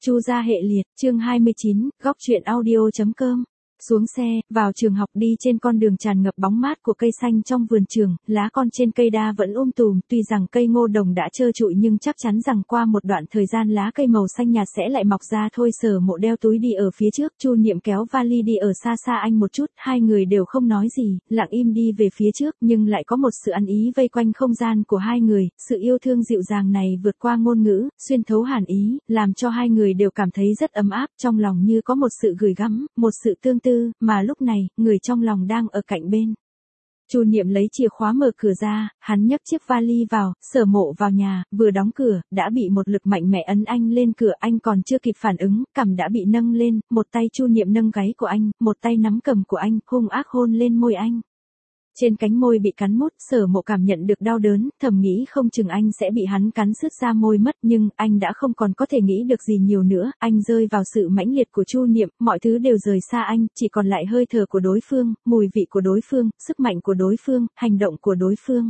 Chu gia hệ liệt, chương 29, góc truyện audio.com. Xuống xe, vào trường học đi trên con đường tràn ngập bóng mát của cây xanh trong vườn trường, lá con trên cây đa vẫn tùm, tuy rằng cây ngô đồng đã trơ trụi nhưng chắc chắn rằng qua một đoạn thời gian lá cây màu xanh nhạt sẽ lại mọc ra thôi. Sở Mộ đeo túi đi ở phía trước, Chu Niệm kéo vali đi ở xa xa anh một chút, hai người đều không nói gì, lặng im đi về phía trước, nhưng lại có một sự ăn ý vây quanh không gian của hai người, sự yêu thương dịu dàng này vượt qua ngôn ngữ, xuyên thấu hàn ý, làm cho hai người đều cảm thấy rất ấm áp, trong lòng như có một sự gửi gắm, một sự tương tư, mà lúc này, người trong lòng đang ở cạnh bên. Chu Niệm lấy chìa khóa mở cửa ra, hắn nhấc chiếc vali vào, Sở Mộ vào nhà, vừa đóng cửa, đã bị một lực mạnh mẽ ấn anh lên cửa, anh còn chưa kịp phản ứng, cằm đã bị nâng lên, một tay Chu Niệm nâng gáy của anh, một tay nắm cằm của anh, hung ác hôn lên môi anh. Trên cánh môi bị cắn mút, Sở Mộ cảm nhận được đau đớn, thầm nghĩ không chừng anh sẽ bị hắn cắn sứt ra môi mất, nhưng anh đã không còn có thể nghĩ được gì nhiều nữa, anh rơi vào sự mãnh liệt của Chu Niệm, mọi thứ đều rời xa anh, chỉ còn lại hơi thở của đối phương, mùi vị của đối phương, sức mạnh của đối phương, hành động của đối phương.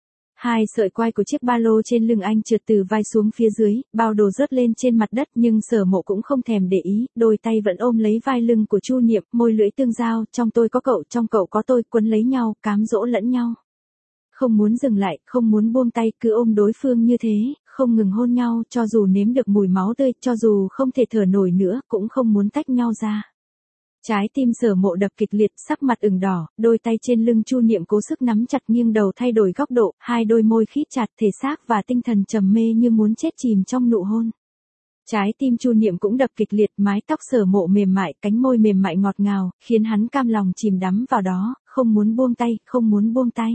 Hai sợi quai của chiếc ba lô trên lưng anh trượt từ vai xuống phía dưới, bao đồ rớt lên trên mặt đất, nhưng Sở Mộ cũng không thèm để ý, đôi tay vẫn ôm lấy vai lưng của Chu Niệm, môi lưỡi tương giao, trong tôi có cậu, trong cậu có tôi, quấn lấy nhau, cám dỗ lẫn nhau. Không muốn dừng lại, không muốn buông tay, cứ ôm đối phương như thế, không ngừng hôn nhau, cho dù nếm được mùi máu tươi, cho dù không thể thở nổi nữa, cũng không muốn tách nhau ra. Trái tim Sở Mộ đập kịch liệt, sắc mặt ửng đỏ, đôi tay trên lưng Chu Niệm cố sức nắm chặt, nghiêng đầu thay đổi góc độ, hai đôi môi khít chặt, thể xác và tinh thần trầm mê như muốn chết chìm trong nụ hôn. Trái tim Chu Niệm cũng đập kịch liệt, mái tóc Sở Mộ mềm mại, cánh môi mềm mại ngọt ngào, khiến hắn cam lòng chìm đắm vào đó, không muốn buông tay, không muốn buông tay.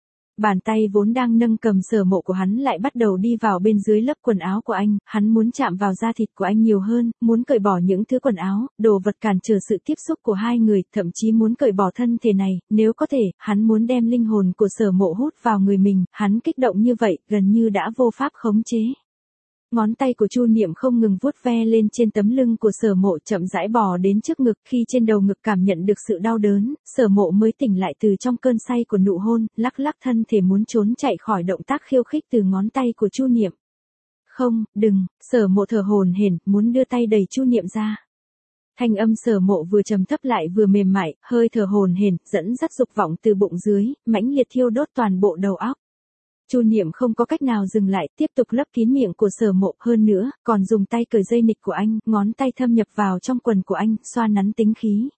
Bàn tay vốn đang nâng cầm Sở Mộ của hắn lại bắt đầu đi vào bên dưới lớp quần áo của anh, hắn muốn chạm vào da thịt của anh nhiều hơn, muốn cởi bỏ những thứ quần áo, đồ vật cản trở sự tiếp xúc của hai người, thậm chí muốn cởi bỏ thân thể này, nếu có thể, hắn muốn đem linh hồn của Sở Mộ hút vào người mình, hắn kích động như vậy, gần như đã vô pháp khống chế. Ngón tay của Chu Niệm không ngừng vuốt ve lên trên tấm lưng của Sở Mộ, chậm rãi bò đến trước ngực, khi trên đầu ngực cảm nhận được sự đau đớn, Sở Mộ mới tỉnh lại từ trong cơn say của nụ hôn, lắc lắc thân thể muốn trốn chạy khỏi động tác khiêu khích từ ngón tay của Chu Niệm. Không, đừng, Sở Mộ thở hổn hển, muốn đưa tay đẩy Chu Niệm ra. Thanh âm Sở Mộ vừa trầm thấp lại vừa mềm mại, hơi thở hổn hển, dẫn dắt dục vọng từ bụng dưới, mãnh liệt thiêu đốt toàn bộ đầu óc. Chu Niệm không có cách nào dừng lại, tiếp tục lấp kín miệng của Sở Mộ, hơn nữa, còn dùng tay cởi dây nịt của anh, ngón tay thâm nhập vào trong quần của anh, xoa nắn tính khí.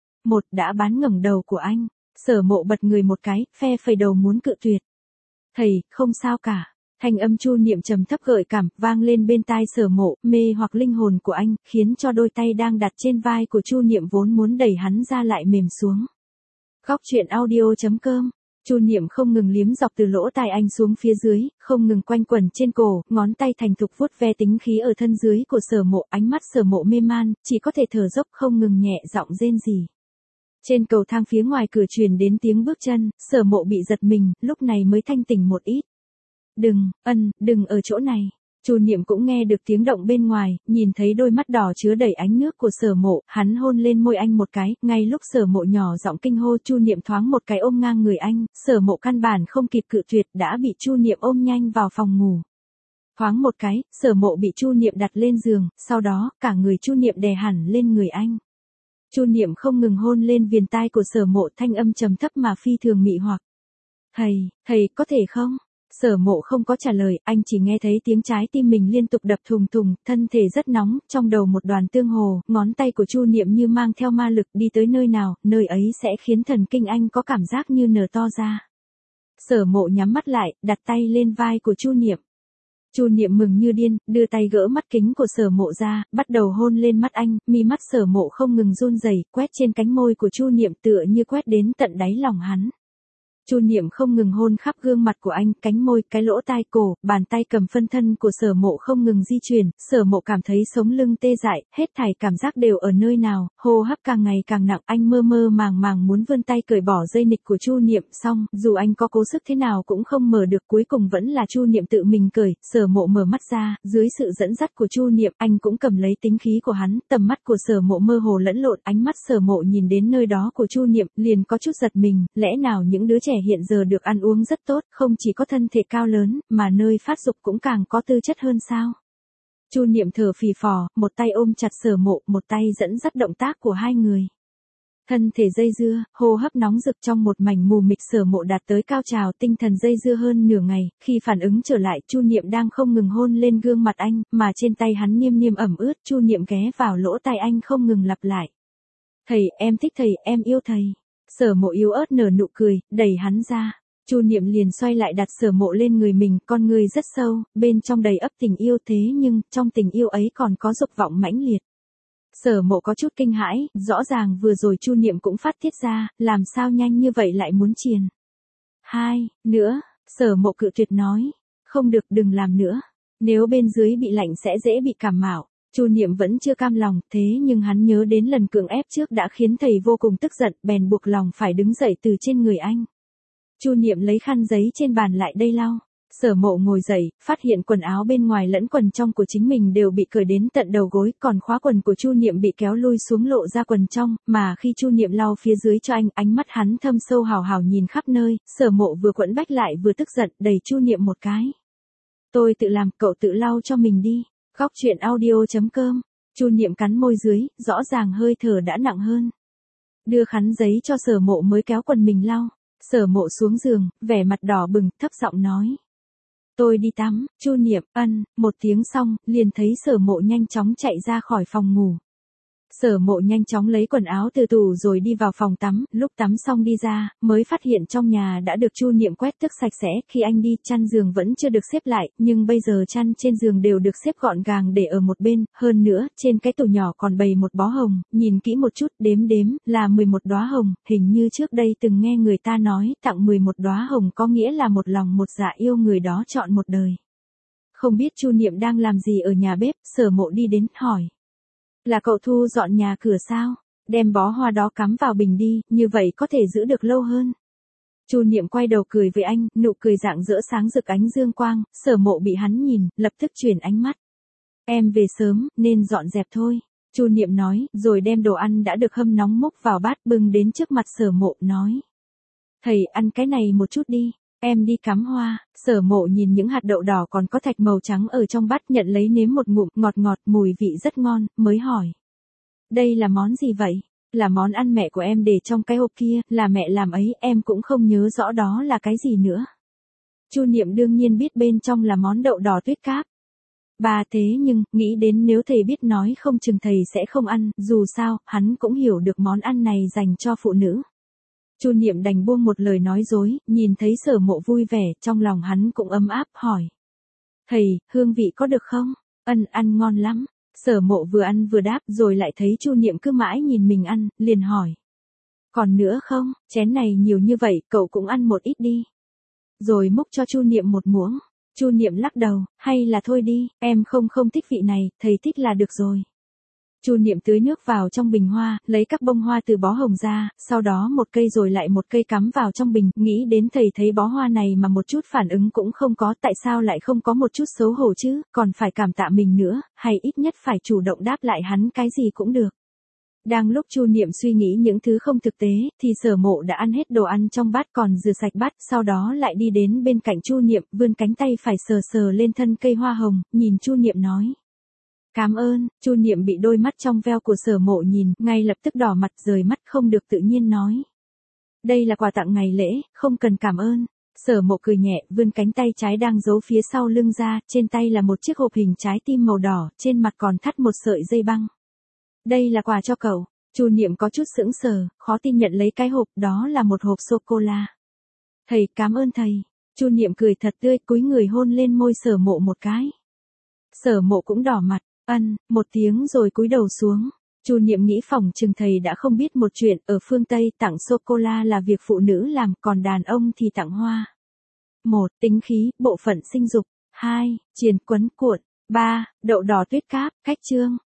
Đã bán ngẩng đầu của anh, Sở Mộ bật người một cái, phe phẩy đầu muốn cự tuyệt. Thầy, không sao cả. Thanh âm Chu Niệm trầm thấp gợi cảm, vang lên bên tai Sở Mộ, mê hoặc linh hồn của anh, khiến cho đôi tay đang đặt trên vai của Chu Niệm vốn muốn đẩy hắn ra lại mềm xuống. Góc truyện audio.com. Chu Niệm không ngừng liếm dọc từ lỗ tai anh xuống phía dưới, không ngừng quanh quẩn trên cổ, ngón tay thành thục vuốt ve tính khí ở thân dưới của Sở Mộ, ánh mắt Sở Mộ mê man, chỉ có thể thở dốc không ngừng nhẹ giọng rên rỉ. Trên cầu thang phía ngoài cửa truyền đến tiếng bước chân, Sở Mộ bị giật mình, lúc này mới thanh tỉnh một ít. Đừng ở chỗ này. Chu Niệm cũng nghe được tiếng động bên ngoài, nhìn thấy đôi mắt đỏ chứa đầy ánh nước của Sở Mộ, hắn hôn lên môi anh một cái, ngay lúc Sở Mộ nhỏ giọng kinh hô, Chu Niệm thoáng một cái ôm ngang người anh, Sở Mộ căn bản không kịp cự tuyệt, đã bị Chu Niệm ôm nhanh vào phòng ngủ. Thoáng một cái, Sở Mộ bị Chu Niệm đặt lên giường, sau đó, cả người Chu Niệm đè hẳn lên người anh. Chu Niệm không ngừng hôn lên viền tai của Sở Mộ, thanh âm trầm thấp mà phi thường mị hoặc. Thầy, có thể không? Sở Mộ không có trả lời, anh chỉ nghe thấy tiếng trái tim mình liên tục đập thùng thùng, thân thể rất nóng, trong đầu một đoàn tương hồ, ngón tay của Chu Niệm như mang theo ma lực, đi tới nơi nào, nơi ấy sẽ khiến thần kinh anh có cảm giác như nở to ra. Sở Mộ nhắm mắt lại, đặt tay lên vai của Chu Niệm. Chu Niệm mừng như điên, đưa tay gỡ mắt kính của Sở Mộ ra, bắt đầu hôn lên mắt anh, mi mắt Sở Mộ không ngừng run rẩy, quét trên cánh môi của Chu Niệm tựa như quét đến tận đáy lòng hắn. Chu Niệm không ngừng hôn khắp gương mặt của anh, cánh môi, cái lỗ tai, cổ, bàn tay cầm phân thân của Sở Mộ không ngừng di chuyển, Sở Mộ cảm thấy sống lưng tê dại, hết thảy cảm giác đều ở nơi nào, hô hấp càng ngày càng nặng, anh mơ mơ màng màng muốn vươn tay cởi bỏ dây nịt của Chu Niệm, xong, dù anh có cố sức thế nào cũng không mở được, cuối cùng vẫn là Chu Niệm tự mình cởi, Sở Mộ mở mắt ra, dưới sự dẫn dắt của Chu Niệm, anh cũng cầm lấy tính khí của hắn, tầm mắt của Sở Mộ mơ hồ lẫn lộn, ánh mắt Sở Mộ nhìn đến nơi đó của Chu Niệm, liền có chút giật mình, lẽ nào những đứa trẻ hiện giờ được ăn uống rất tốt, không chỉ có thân thể cao lớn, mà nơi phát dục cũng càng có tư chất hơn sao? Chu Niệm thở phì phò, một tay ôm chặt Sở Mộ, một tay dẫn dắt động tác của hai người. Thân thể dây dưa, hô hấp nóng rực trong một mảnh mù mịt. Sở Mộ đạt tới cao trào, tinh thần dây dưa hơn nửa ngày, khi phản ứng trở lại, Chu Niệm đang không ngừng hôn lên gương mặt anh, mà trên tay hắn niêm niêm ẩm ướt. Chu Niệm ghé vào lỗ tai anh không ngừng lặp lại. Thầy, em thích thầy, em yêu thầy. Sở Mộ yếu ớt nở nụ cười, đẩy hắn ra. Chu Niệm liền xoay lại đặt Sở Mộ lên người mình, con người rất sâu, bên trong đầy ắp tình yêu, thế nhưng, trong tình yêu ấy còn có dục vọng mãnh liệt. Sở Mộ có chút kinh hãi, rõ ràng vừa rồi Chu Niệm cũng phát tiết ra, làm sao nhanh như vậy lại muốn triền. Nữa, Sở Mộ cự tuyệt nói, không được, đừng làm nữa. Nếu bên dưới bị lạnh sẽ dễ bị cảm mạo. Chu Niệm vẫn chưa cam lòng, thế nhưng hắn nhớ đến lần cưỡng ép trước đã khiến thầy vô cùng tức giận, bèn buộc lòng phải đứng dậy từ trên người anh. Chu Niệm lấy khăn giấy trên bàn lại đây lau. Sở Mộ ngồi dậy, phát hiện quần áo bên ngoài lẫn quần trong của chính mình đều bị cởi đến tận đầu gối, còn khóa quần của Chu Niệm bị kéo lui xuống lộ ra quần trong, mà khi Chu Niệm lau phía dưới cho anh, ánh mắt hắn thâm sâu hào hào nhìn khắp nơi. Sở Mộ vừa quẫn bách lại vừa tức giận, đẩy Chu Niệm một cái. Tôi tự làm, cậu tự lau cho mình đi. Góc truyện audio.com. Chu Niệm cắn môi dưới, rõ ràng hơi thở đã nặng hơn. Đưa khăn giấy cho Sở Mộ mới kéo quần mình lau. Sở Mộ xuống giường, vẻ mặt đỏ bừng, thấp giọng nói. Tôi đi tắm. Chu Niệm, một tiếng xong, liền thấy Sở Mộ nhanh chóng chạy ra khỏi phòng ngủ. Sở Mộ nhanh chóng lấy quần áo từ tủ rồi đi vào phòng tắm, lúc tắm xong đi ra, mới phát hiện trong nhà đã được Chu Niệm quét tước sạch sẽ. Khi anh đi, chăn giường vẫn chưa được xếp lại, nhưng bây giờ chăn trên giường đều được xếp gọn gàng để ở một bên, hơn nữa, trên cái tủ nhỏ còn bày một bó hồng, nhìn kỹ một chút, đếm là 11 đóa hồng, hình như trước đây từng nghe người ta nói, tặng 11 đóa hồng có nghĩa là một lòng một dạ yêu người đó trọn một đời. Không biết Chu Niệm đang làm gì ở nhà bếp, Sở Mộ đi đến, hỏi. Là cậu thu dọn nhà cửa sao? Đem bó hoa đó cắm vào bình đi, như vậy có thể giữ được lâu hơn. Chu Niệm quay đầu cười với anh, nụ cười rạng rỡ sáng rực ánh dương quang. Sở Mộ bị hắn nhìn, lập tức chuyển ánh mắt. Em về sớm, nên dọn dẹp thôi. Chu Niệm nói, rồi đem đồ ăn đã được hâm nóng múc vào bát bưng đến trước mặt Sở Mộ, nói. Thầy, ăn cái này một chút đi. Em đi cắm hoa. Sở Mộ nhìn những hạt đậu đỏ còn có thạch màu trắng ở trong bát, nhận lấy nếm một ngụm, ngọt ngọt, mùi vị rất ngon, mới hỏi. Đây là món gì vậy? Là món ăn mẹ của em để trong cái hộp kia, là mẹ làm ấy, em cũng không nhớ rõ đó là cái gì nữa. Chu Niệm đương nhiên biết bên trong là món đậu đỏ tuyết cáp. Bà thế nhưng, nghĩ đến nếu thầy biết nói không chừng thầy sẽ không ăn, dù sao, hắn cũng hiểu được món ăn này dành cho phụ nữ. Chu Niệm đành buông một lời nói dối, nhìn thấy Sở Mộ vui vẻ, trong lòng hắn cũng ấm áp, hỏi. Thầy, hương vị có được không? Ăn ngon lắm. Sở Mộ vừa ăn vừa đáp, rồi lại thấy Chu Niệm cứ mãi nhìn mình ăn, liền hỏi. Còn nữa không, chén này nhiều như vậy, cậu cũng ăn một ít đi. Rồi múc cho Chu Niệm một muỗng. Chu Niệm lắc đầu, hay là thôi đi, em không thích vị này, thầy thích là được rồi. Chu Niệm tưới nước vào trong bình hoa, lấy các bông hoa từ bó hồng ra, sau đó một cây rồi lại một cây cắm vào trong bình, nghĩ đến thầy thấy bó hoa này mà một chút phản ứng cũng không có, tại sao lại không có một chút xấu hổ chứ, còn phải cảm tạ mình nữa, hay ít nhất phải chủ động đáp lại hắn cái gì cũng được. Đang lúc Chu Niệm suy nghĩ những thứ không thực tế, thì Sở Mộ đã ăn hết đồ ăn trong bát còn rửa sạch bát, sau đó lại đi đến bên cạnh Chu Niệm, vươn cánh tay phải sờ sờ lên thân cây hoa hồng, nhìn Chu Niệm nói. Cảm ơn. Chu Niệm bị đôi mắt trong veo của Sở Mộ nhìn, ngay lập tức đỏ mặt rời mắt không được tự nhiên nói. Đây là quà tặng ngày lễ, không cần cảm ơn. Sở Mộ cười nhẹ, vươn cánh tay trái đang giấu phía sau lưng ra, trên tay là một chiếc hộp hình trái tim màu đỏ, trên mặt còn thắt một sợi dây băng. Đây là quà cho cậu. Chu Niệm có chút sững sờ, khó tin nhận lấy cái hộp, đó là một hộp sô-cô-la. Thầy, cảm ơn thầy. Chu Niệm cười thật tươi, cúi người hôn lên môi Sở Mộ một cái. Sở Mộ cũng đỏ mặt. Một tiếng rồi cúi đầu xuống. Chu Niệm nghĩ phỏng chừng thầy đã không biết một chuyện, ở phương Tây tặng sô-cô-la là việc phụ nữ làm, còn đàn ông thì tặng hoa. 1. Tính khí, bộ phận sinh dục. 2. Triền quấn cuộn. 3. Đậu đỏ tuyết cáp, cách chương.